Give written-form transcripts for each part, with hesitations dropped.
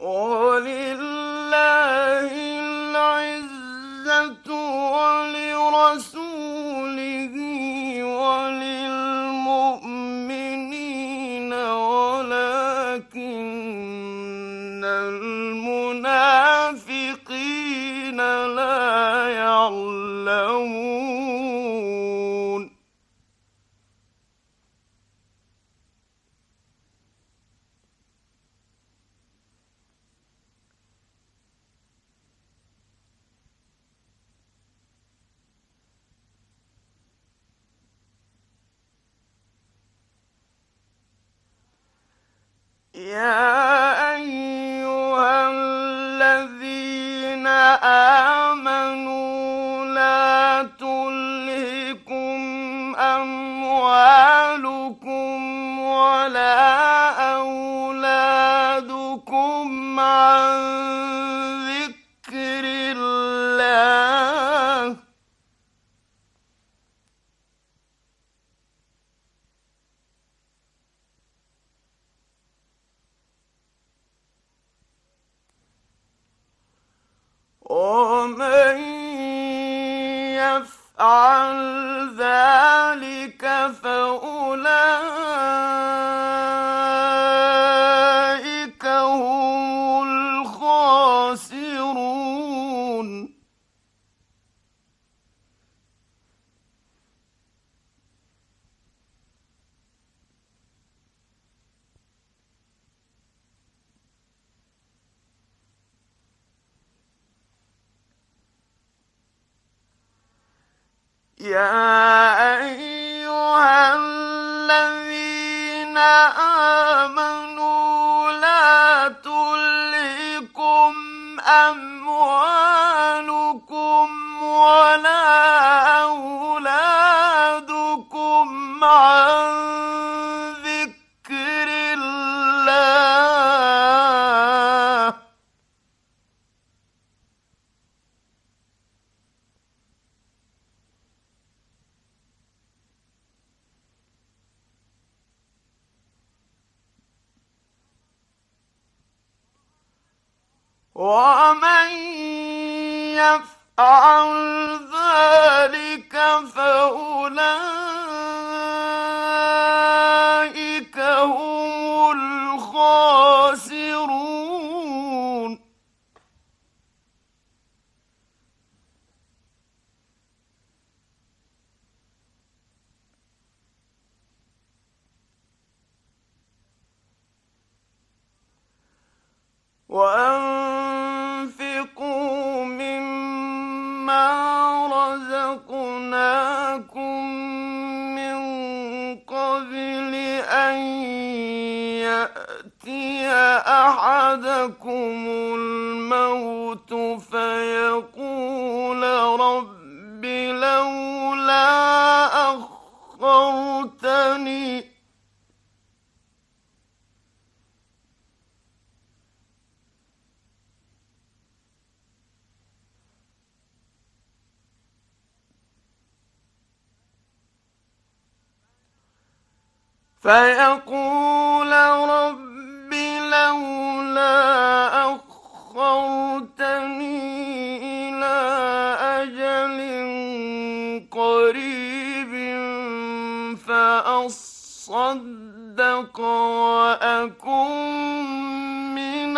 ولله العزة ولرسوله وللمؤمنين ولكن المنافقين لا يعلمون. يا أيها الذين آمنوا لا تلهكم أموالكم ولا أولادكم عن ذكر الله ومن يفعل ذلك فأولئك هم الخاسرون. يا أيها الذين آمنوا لا تلهكم أموالكم ولا أولادكم عن ذكر الله ومن يفعل ذلك فأولئك هم الخاسرون. وأنفقوا مما رزقناكم من قبل أن يأتي أحدكم الموت فيقول رب لولا أخرتني فيقول رب لولا أخرتني إلى أجل قريب فأصدق وأكن من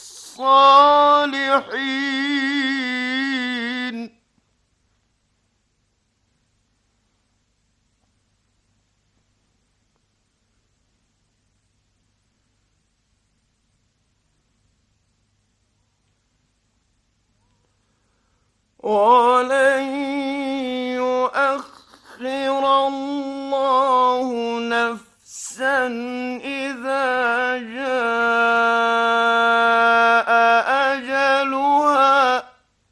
الصالحين. ولن يؤخر الله نفسا إذا جاء أجلها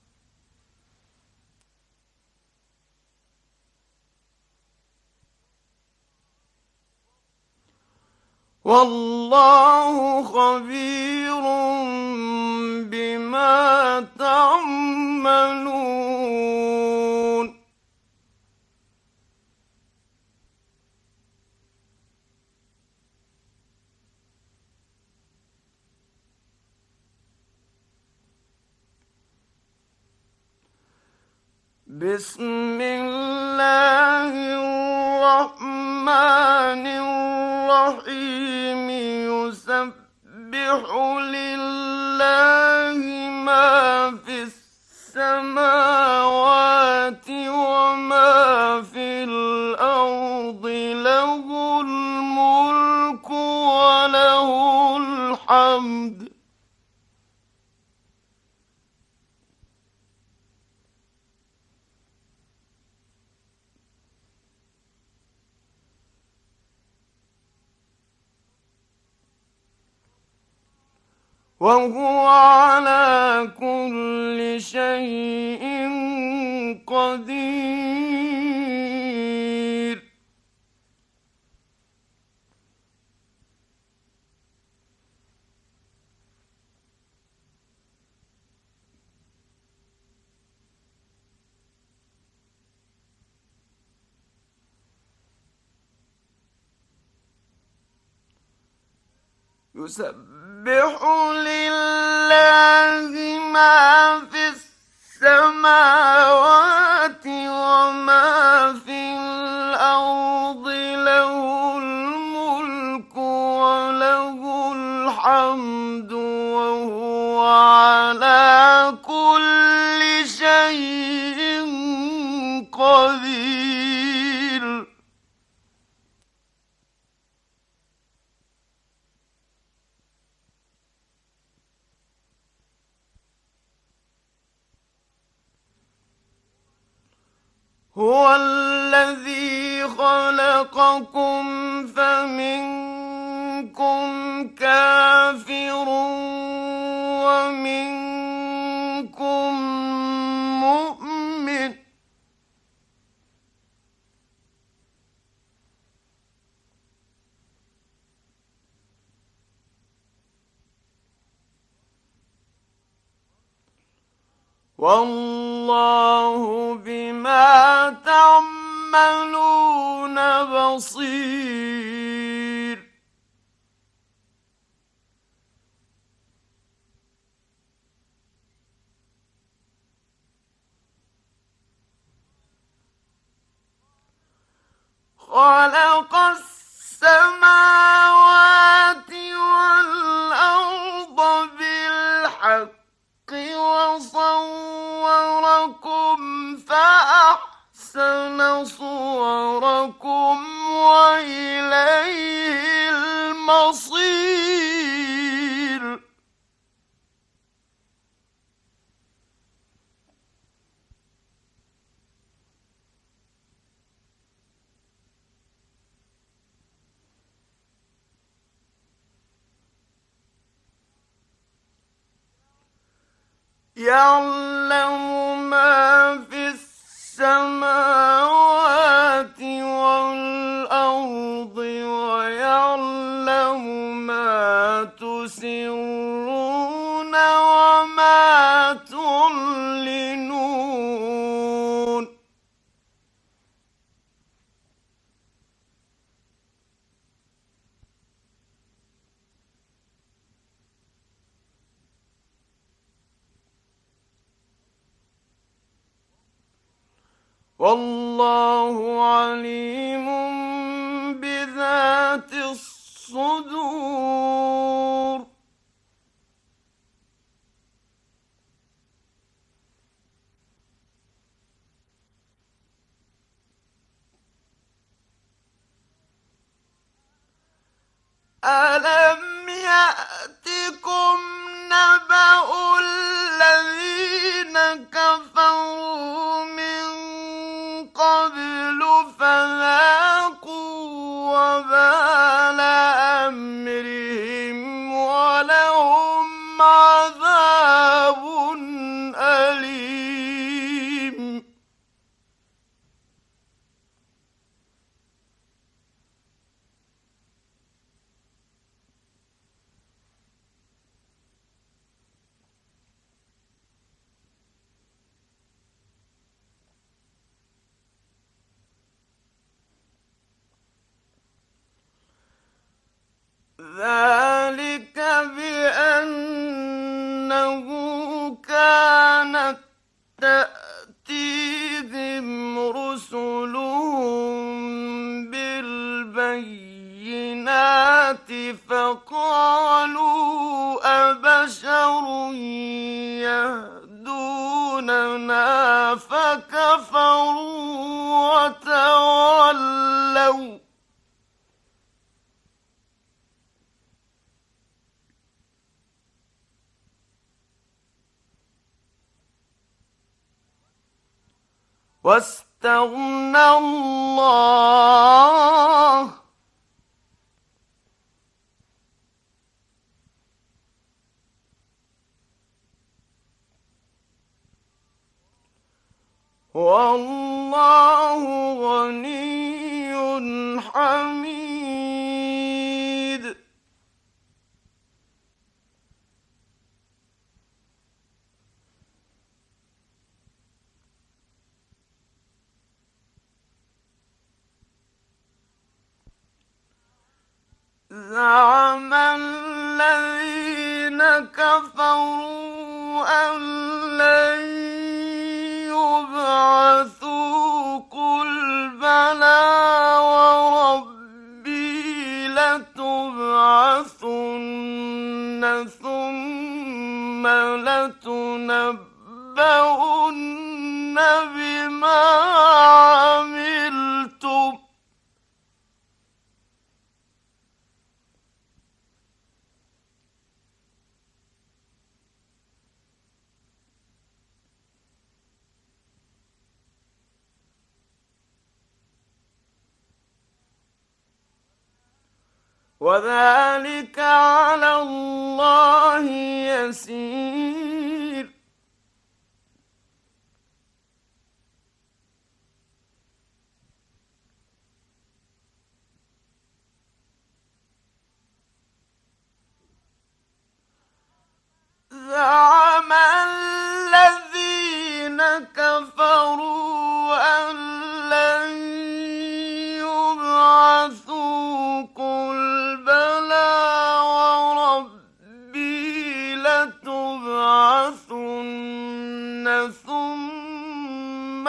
والله خبير بما تعملون. بسم الله الرحمن الرحيم يسبح لله ما في السماوات وما في الأرض له الملك وله الحمد وهو على كل شيء قدير يسبح لله ما في السماوات وما في الأرض له الملك وله الحمد وهو على كل شيء قدير هو الذي خلقكم فمنكم كافر ومنكم مؤمن والله بما تعملون بصير خلق السماوات والأرض بالحق وصوركم فأحسن صوركم وإليه المصير يعلم ما في السماوات والأرض ويعلم ما تسرون وما تعلنون والله عليم بذات الصدور ألم يأتكم نبأ الذين كفروا من قبل فذاقوا وبال أمرهم ولهم عذاب أليم أبشر يهدوننا فكفروا وتولوا واستغنى الله والله غني حميد. زعم الذين كفروا أن لن يبعثوا قل بلى وربي لتبعثن ثم لتنبؤن بما عملتم وذلك على الله يسير. زعم الذين كفروا أن لن يبعثوا قل بلى وربي لتبعثن ثم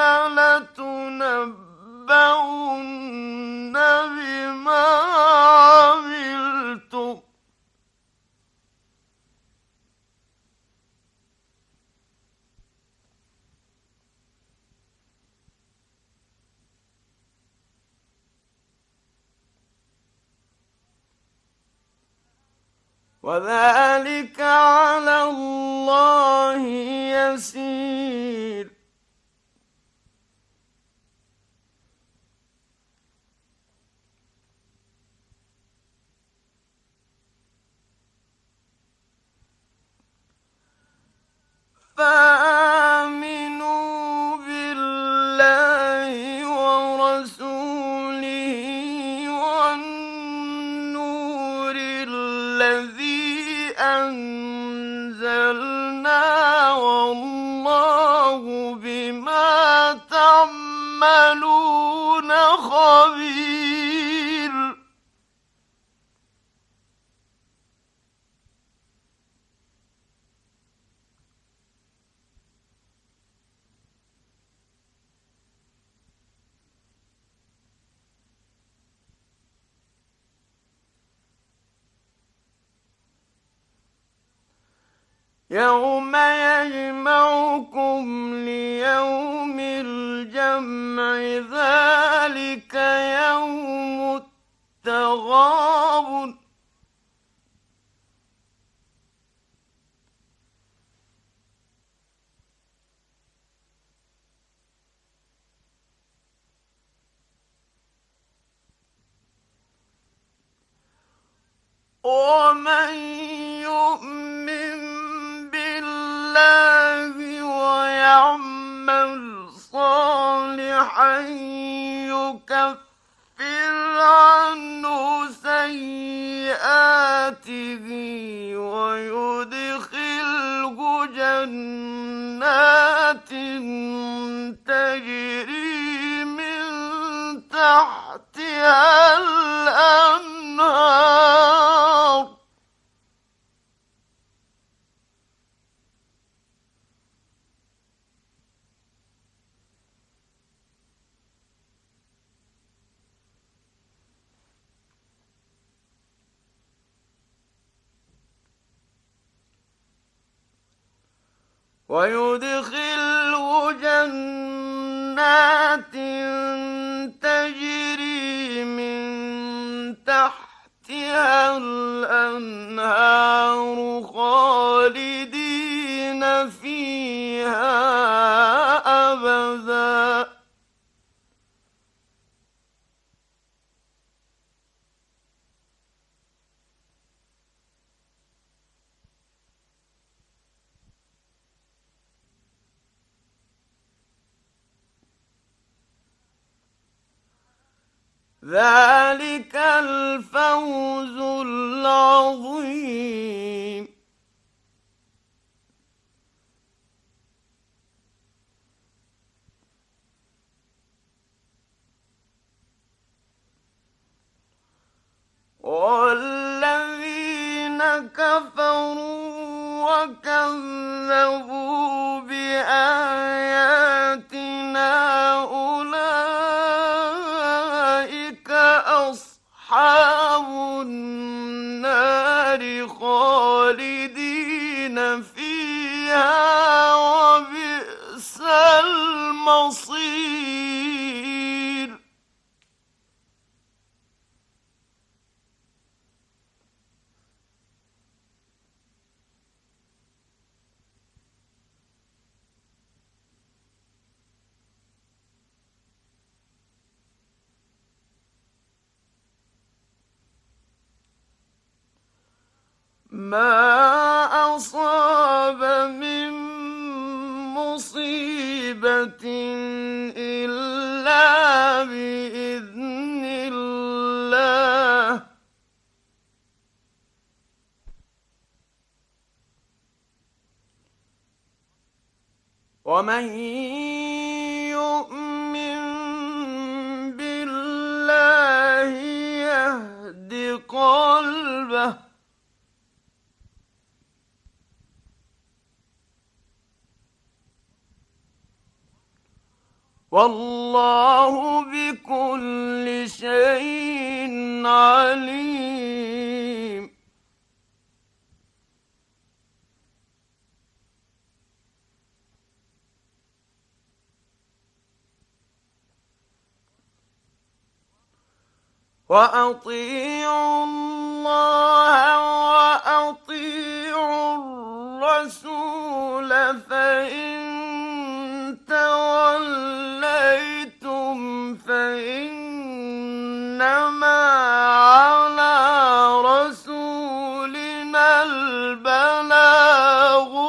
لتنبؤن بما عملتم وذلك على الله يسير. فآمنوا بالله ورسوله والنور الذي أنزلنا والله بما تعملون خبير. يوم يجمعكم ليوم الجمع ذلك يوم التغابن ومن يؤمن بالله ويعمل صالحا يكفر عنه سيئاته ويدخله جنات تجري من تحتها الأنهار ويدخله جنات تجري من تحتها الأنهار خالدين فيها أبدا. ذلك الفوز العظيم. والذين كفروا وكذبوا بآياتنا أولئك أصحاب النار خالدين فيها وبئس المصير. ما أصاب من مصيبة إلا بإذن الله، ومن يؤمن بالله يهد قلبه، والله بكل شيء عليم. وأطيعوا الله وأطيعوا الرسول، فإن توليتم فإنما على رسولنا البلاغ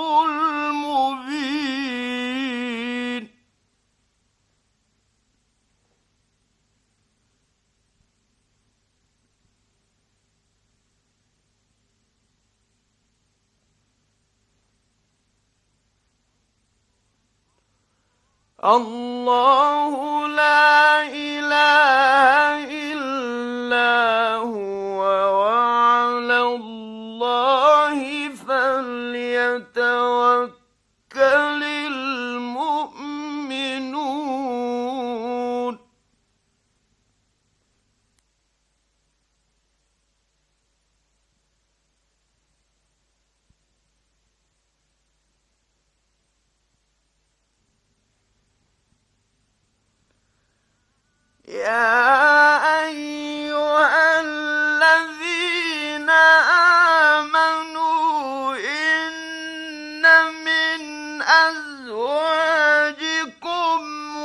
المبين. الله لا إله إلا هو، وعلى الله فليتوكل المؤمنون. يا أيها الذين آمنوا إن من أزواجكم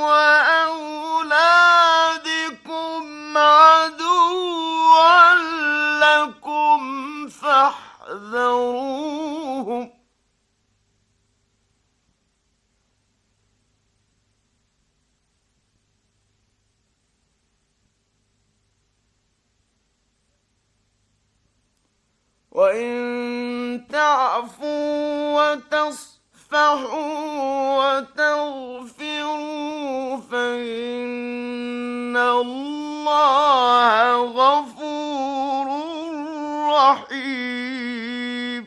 وأولادكم عدوا لكم فاحذروهم، وإن تعفوا وتصفحوا وتغفروا فإن الله غفور رحيم.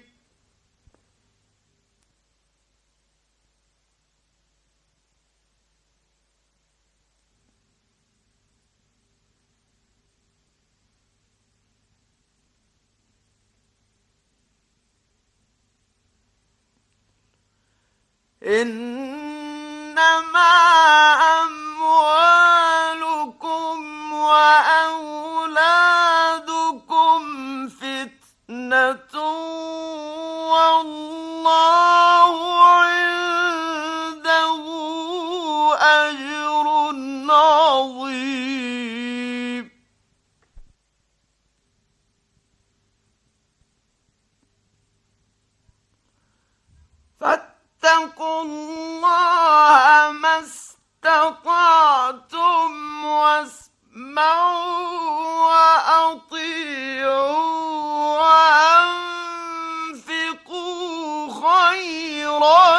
إنما أموالكم وأولادكم فتنة والله عنده أجر عظيم. فاتقوا الله ما استطعتم واسمعوا وأطيعوا وأنفقوا خيرا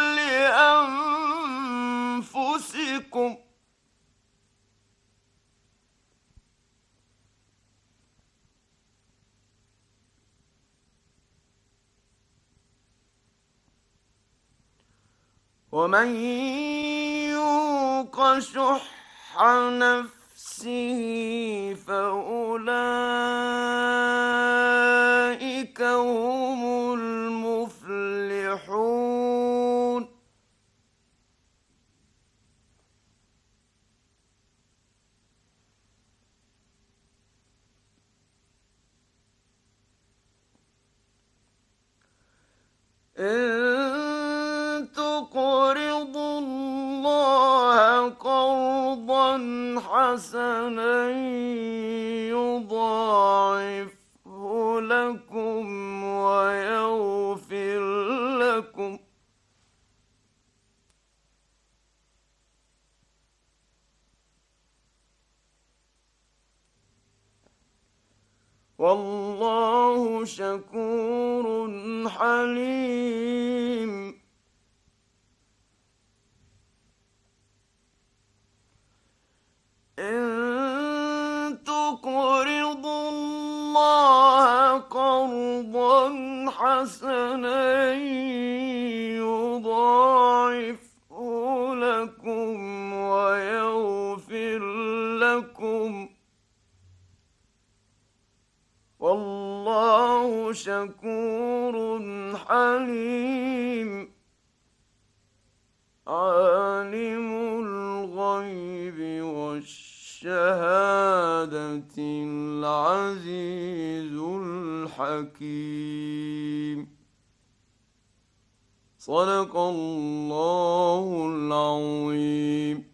لأنفسكم. ومن يوق شح نفسه فأولئك هم المفلحون. إن تقرضوا الله قرضا حسنا يضاعفه لكم ويغفر لكم والله شكور حليم. إن تقرضوا الله قرضا حسنا يضاعفه لكم ويغفر لكم والله شكور حليم. عالم الغيب والشهادة العزيز الحكيم. صدق الله العظيم.